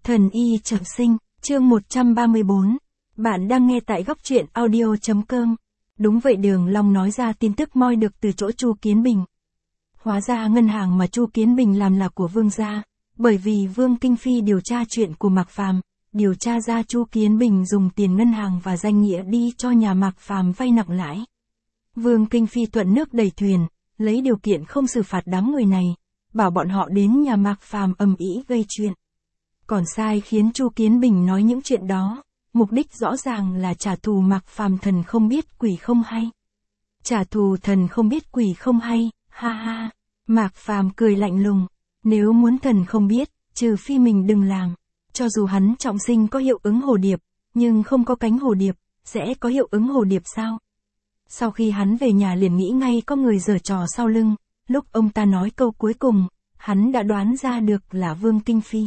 Thần y trọng sinh, chương 134. Bạn đang nghe tại góc truyện audio.com. Đúng vậy, Đường Long nói ra tin tức moi được từ chỗ Chu Kiến Bình. Hóa ra ngân hàng mà Chu Kiến Bình làm là của Vương gia, bởi vì Vương Kinh Phi điều tra chuyện của Mạc Phàm, điều tra ra Chu Kiến Bình dùng tiền ngân hàng và danh nghĩa đi cho nhà Mạc Phàm vay nặng lãi. Vương Kinh Phi thuận nước đẩy thuyền, lấy điều kiện không xử phạt đám người này, bảo bọn họ đến nhà Mạc Phàm ầm ĩ gây chuyện. Còn sai khiến Chu Kiến Bình nói những chuyện đó, mục đích rõ ràng là trả thù Mạc Phàm. Thần không biết quỷ không hay. Trả thù thần không biết quỷ không hay, ha ha. Mạc Phàm cười lạnh lùng, nếu muốn thần không biết, trừ phi mình đừng làm. Cho dù hắn trọng sinh có hiệu ứng hồ điệp, nhưng không có cánh hồ điệp, sẽ có hiệu ứng hồ điệp sao? Sau khi hắn về nhà liền nghĩ ngay có người giở trò sau lưng, lúc ông ta nói câu cuối cùng, hắn đã đoán ra được là Vương Kinh Phi.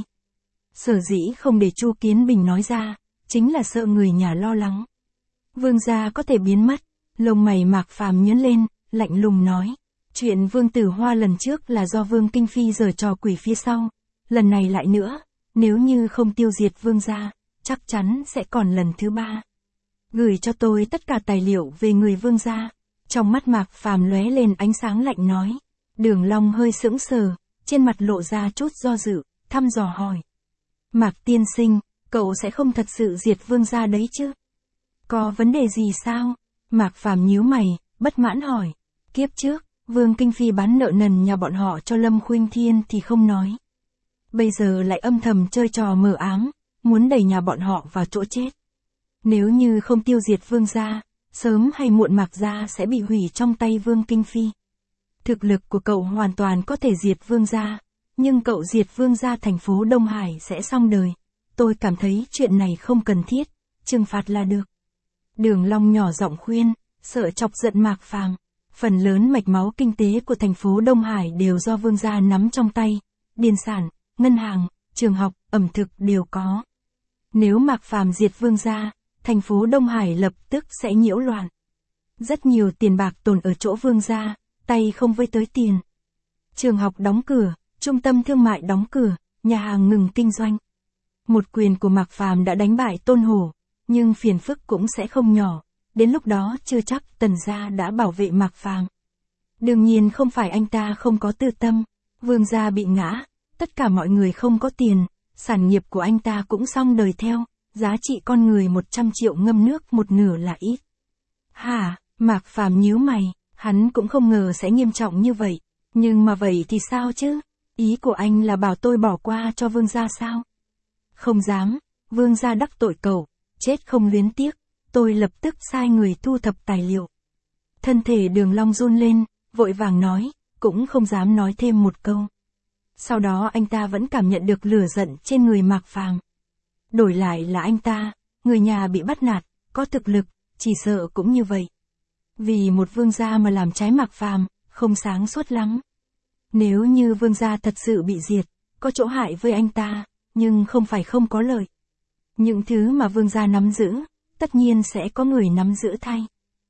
Sở dĩ không để Chu Kiến Bình nói ra, chính là sợ người nhà lo lắng. Vương gia có thể biến mất, lông mày Mạc Phàm nhướng lên, lạnh lùng nói. Chuyện Vương Tử Hoa lần trước là do Vương Kinh Phi giở trò quỷ phía sau, lần này lại nữa, nếu như không tiêu diệt Vương gia, chắc chắn sẽ còn lần thứ ba. Gửi cho tôi tất cả tài liệu về người Vương gia. Trong mắt Mạc Phàm lóe lên ánh sáng lạnh nói. Đường Long hơi sững sờ, trên mặt lộ ra chút do dự, thăm dò hỏi. Mạc tiên sinh, cậu sẽ không thật sự diệt Vương gia đấy chứ? Có vấn đề gì sao? Mạc Phàm nhíu mày, bất mãn hỏi. Kiếp trước, Vương Kinh Phi bán nợ nần nhà bọn họ cho Lâm Khuynh Thiên thì không nói. Bây giờ lại âm thầm chơi trò mờ ám, muốn đẩy nhà bọn họ vào chỗ chết. Nếu như không tiêu diệt Vương gia, sớm hay muộn Mạc gia sẽ bị hủy trong tay Vương Kinh Phi. Thực lực của cậu hoàn toàn có thể diệt Vương gia, nhưng cậu diệt Vương gia thành phố Đông Hải sẽ xong đời. Tôi cảm thấy chuyện này không cần thiết, trừng phạt là được. Đường Long nhỏ giọng khuyên, sợ chọc giận Mạc Phàm. Phần lớn mạch máu kinh tế của thành phố Đông Hải đều do Vương gia nắm trong tay, điền sản, ngân hàng, trường học, ẩm thực đều có. Nếu Mạc Phàm diệt Vương gia, thành phố Đông Hải lập tức sẽ nhiễu loạn. Rất nhiều tiền bạc tồn ở chỗ Vương gia, tay không với tới tiền. Trường học đóng cửa, trung tâm thương mại đóng cửa, nhà hàng ngừng kinh doanh. Một quyền của Mạc Phàm đã đánh bại Tôn Hổ, nhưng phiền phức cũng sẽ không nhỏ, đến lúc đó chưa chắc Tần gia đã bảo vệ Mạc Phàm. Đương nhiên không phải anh ta không có tư tâm, Vương gia bị ngã, tất cả mọi người không có tiền, sản nghiệp của anh ta cũng xong đời theo, giá trị con người 100 triệu ngâm nước một nửa là ít. Hả, Mạc Phàm nhíu mày, hắn cũng không ngờ sẽ nghiêm trọng như vậy, nhưng mà vậy thì sao chứ? Ý của anh là bảo tôi bỏ qua cho Vương gia sao? Không dám, Vương gia đắc tội cậu, chết không luyến tiếc, tôi lập tức sai người thu thập tài liệu. Thân thể Đường Long run lên, vội vàng nói, cũng không dám nói thêm một câu. Sau đó anh ta vẫn cảm nhận được lửa giận trên người Mạc Phàm. Đổi lại là anh ta, người nhà bị bắt nạt, có thực lực, chỉ sợ cũng như vậy. Vì một vương gia mà làm trái Mạc Phàm, không sáng suốt lắm. Nếu như vương gia thật sự bị diệt, có chỗ hại với anh ta, nhưng không phải không có lợi. Những thứ mà vương gia nắm giữ, tất nhiên sẽ có người nắm giữ thay.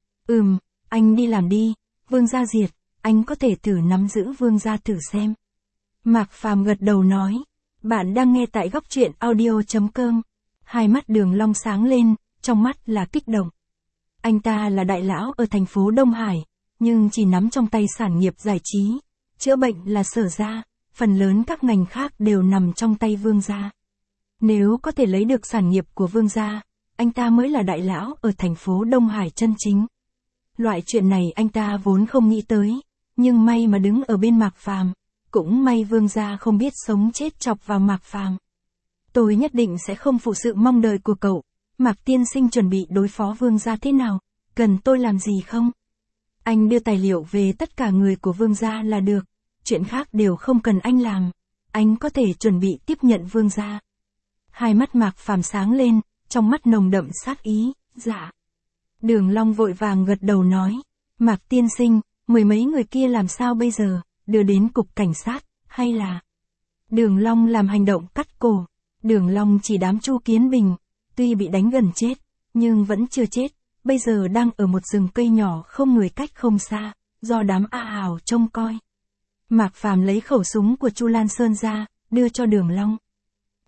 Anh đi làm đi, vương gia diệt, anh có thể thử nắm giữ vương gia thử xem. Mạc Phàm gật đầu nói. Bạn đang nghe tại góc truyện audio.com. Hai mắt Đường Long sáng lên, trong mắt là kích động. Anh ta là đại lão ở thành phố Đông Hải, nhưng chỉ nắm trong tay sản nghiệp giải trí, chữa bệnh là Sở gia, phần lớn các ngành khác đều nằm trong tay Vương gia. Nếu có thể lấy được sản nghiệp của Vương gia, anh ta mới là đại lão ở thành phố Đông Hải chân chính. Loại chuyện này anh ta vốn không nghĩ tới, nhưng may mà đứng ở bên Mạc Phàm. Cũng may Vương gia không biết sống chết chọc vào Mạc Phàm. Tôi nhất định sẽ không phụ sự mong đợi của cậu. Mạc tiên sinh chuẩn bị đối phó Vương gia thế nào? Cần tôi làm gì không? Anh đưa tài liệu về tất cả người của Vương gia là được. Chuyện khác đều không cần anh làm. Anh có thể chuẩn bị tiếp nhận Vương gia. Hai mắt Mạc Phàm sáng lên, trong mắt nồng đậm sát ý. Dạ. Đường Long vội vàng gật đầu nói. Mạc tiên sinh, mười mấy người kia làm sao bây giờ? Đưa đến cục cảnh sát, hay là... Đường Long làm hành động cắt cổ. Đường Long chỉ đám Chu Kiến Bình, tuy bị đánh gần chết, nhưng vẫn chưa chết, bây giờ đang ở một rừng cây nhỏ không người cách không xa, do đám A Hào trông coi. Mạc Phàm lấy khẩu súng của Chu Lan Sơn ra, đưa cho Đường Long.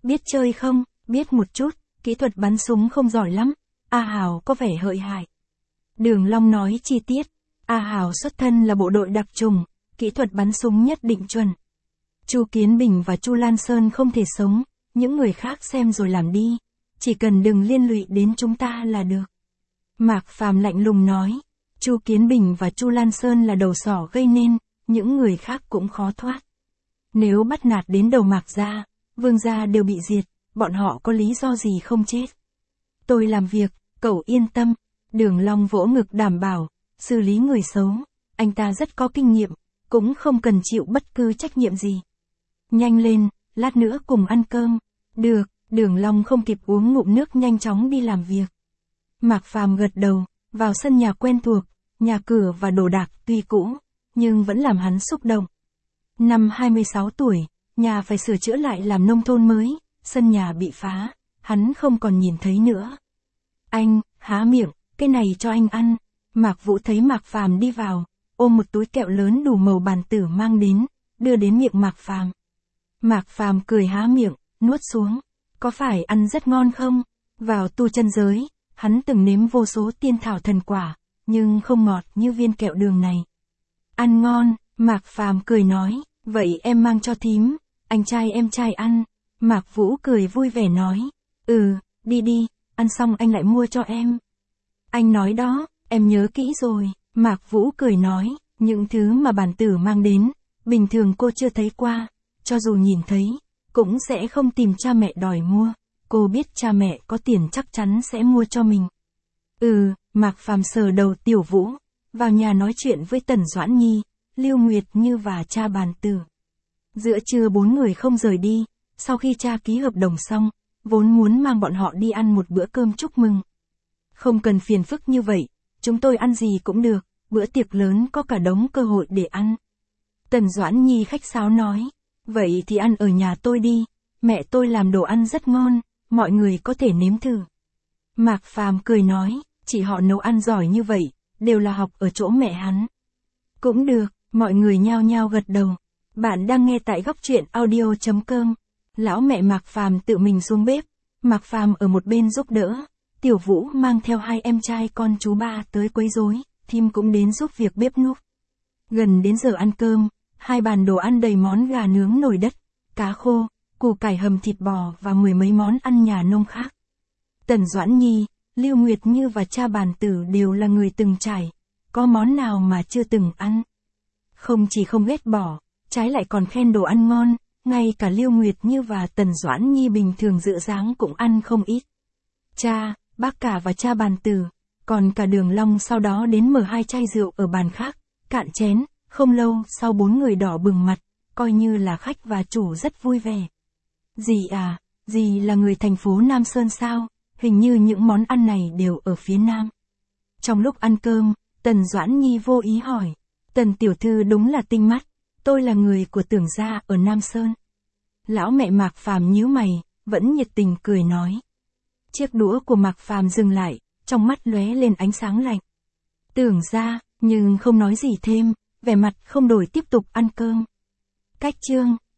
Biết chơi không? Biết một chút, kỹ thuật bắn súng không giỏi lắm. A Hào có vẻ hợi hại. Đường Long nói chi tiết. A Hào xuất thân là bộ đội đặc trùng, kỹ thuật bắn súng nhất định chuẩn. Chu Kiến Bình và Chu Lan Sơn không thể sống, những người khác xem rồi làm đi. Chỉ cần đừng liên lụy đến chúng ta là được. Mạc Phàm lạnh lùng nói. Chu Kiến Bình và Chu Lan Sơn là đầu sỏ gây nên, những người khác cũng khó thoát. Nếu bắt nạt đến đầu Mạc gia, Vương gia đều bị diệt, bọn họ có lý do gì không chết. Tôi làm việc, cậu yên tâm. Đường Long vỗ ngực đảm bảo, xử lý người xấu, anh ta rất có kinh nghiệm, cũng không cần chịu bất cứ trách nhiệm gì. Nhanh lên, lát nữa cùng ăn cơm. Được, Đường Long không kịp uống ngụm nước nhanh chóng đi làm việc. Mạc Phàm gật đầu, vào sân nhà quen thuộc, nhà cửa và đồ đạc tuy cũ, nhưng vẫn làm hắn xúc động. Năm 26 tuổi, nhà phải sửa chữa lại làm nông thôn mới, sân nhà bị phá, hắn không còn nhìn thấy nữa. Anh, há miệng, cái này cho anh ăn. Mạc Vũ thấy Mạc Phàm đi vào, ôm một túi kẹo lớn đủ màu bàn tử mang đến, đưa đến miệng Mạc Phàm. Mạc Phàm cười há miệng, nuốt xuống. Có phải ăn rất ngon không? Vào tu chân giới, hắn từng nếm vô số tiên thảo thần quả, nhưng không ngọt như viên kẹo đường này. Ăn ngon, Mạc Phàm cười nói, vậy em mang cho thím, anh trai em trai ăn. Mạc Vũ cười vui vẻ nói, đi đi, ăn xong anh lại mua cho em. Anh nói đó, em nhớ kỹ rồi. Mạc Vũ cười nói, những thứ mà bản tử mang đến, bình thường cô chưa thấy qua, cho dù nhìn thấy, cũng sẽ không tìm cha mẹ đòi mua, cô biết cha mẹ có tiền chắc chắn sẽ mua cho mình. Mạc Phàm sờ đầu Tiểu Vũ, vào nhà nói chuyện với Tần Doãn Nhi, Lưu Nguyệt Như và cha bản tử. Giữa trưa 4 người không rời đi, sau khi cha ký hợp đồng xong, vốn muốn mang bọn họ đi ăn một bữa cơm chúc mừng. Không cần phiền phức như vậy, chúng tôi ăn gì cũng được, bữa tiệc lớn có cả đống cơ hội để ăn. Tần Doãn Nhi khách sáo nói, vậy thì ăn ở nhà tôi đi, mẹ tôi làm đồ ăn rất ngon, mọi người có thể nếm thử. Mạc Phàm cười nói, chỉ họ nấu ăn giỏi như vậy, đều là học ở chỗ mẹ hắn. Cũng được, mọi người nhao nhao gật đầu. Bạn đang nghe tại góc truyện audio.com. Lão mẹ Mạc Phàm tự mình xuống bếp, Mạc Phàm ở một bên giúp đỡ. Tiểu Vũ mang theo 2 em trai con chú ba tới quấy rối, Thím cũng đến giúp việc bếp núc. Gần đến giờ ăn cơm, 2 bàn đồ ăn đầy món gà nướng nồi đất, cá khô, củ cải hầm thịt bò và 10 mấy món ăn nhà nông khác. Tần Doãn Nhi, Lưu Nguyệt Như và cha bản tử đều là người từng trải, có món nào mà chưa từng ăn. Không chỉ không ghét bỏ, trái lại còn khen đồ ăn ngon, ngay cả Lưu Nguyệt Như và Tần Doãn Nhi bình thường dự dáng cũng ăn không ít. Cha, bác cả và cha bản tử, còn cả Đường Long sau đó đến mở 2 chai rượu ở bàn khác, cạn chén, không lâu sau 4 người đỏ bừng mặt, coi như là khách và chủ rất vui vẻ. Dì à, dì là người thành phố Nam Sơn sao? Hình như những món ăn này đều ở phía Nam. Trong lúc ăn cơm, Tần Doãn Nhi vô ý hỏi, Tần tiểu thư đúng là tinh mắt, tôi là người của Tưởng gia ở Nam Sơn. Lão mẹ Mạc Phàm nhíu mày, vẫn nhiệt tình cười nói. Chiếc đũa của Mạc Phàm dừng lại, trong mắt lóe lên ánh sáng lạnh. Tưởng gia, nhưng không nói gì thêm, vẻ mặt không đổi tiếp tục ăn cơm. Cách chương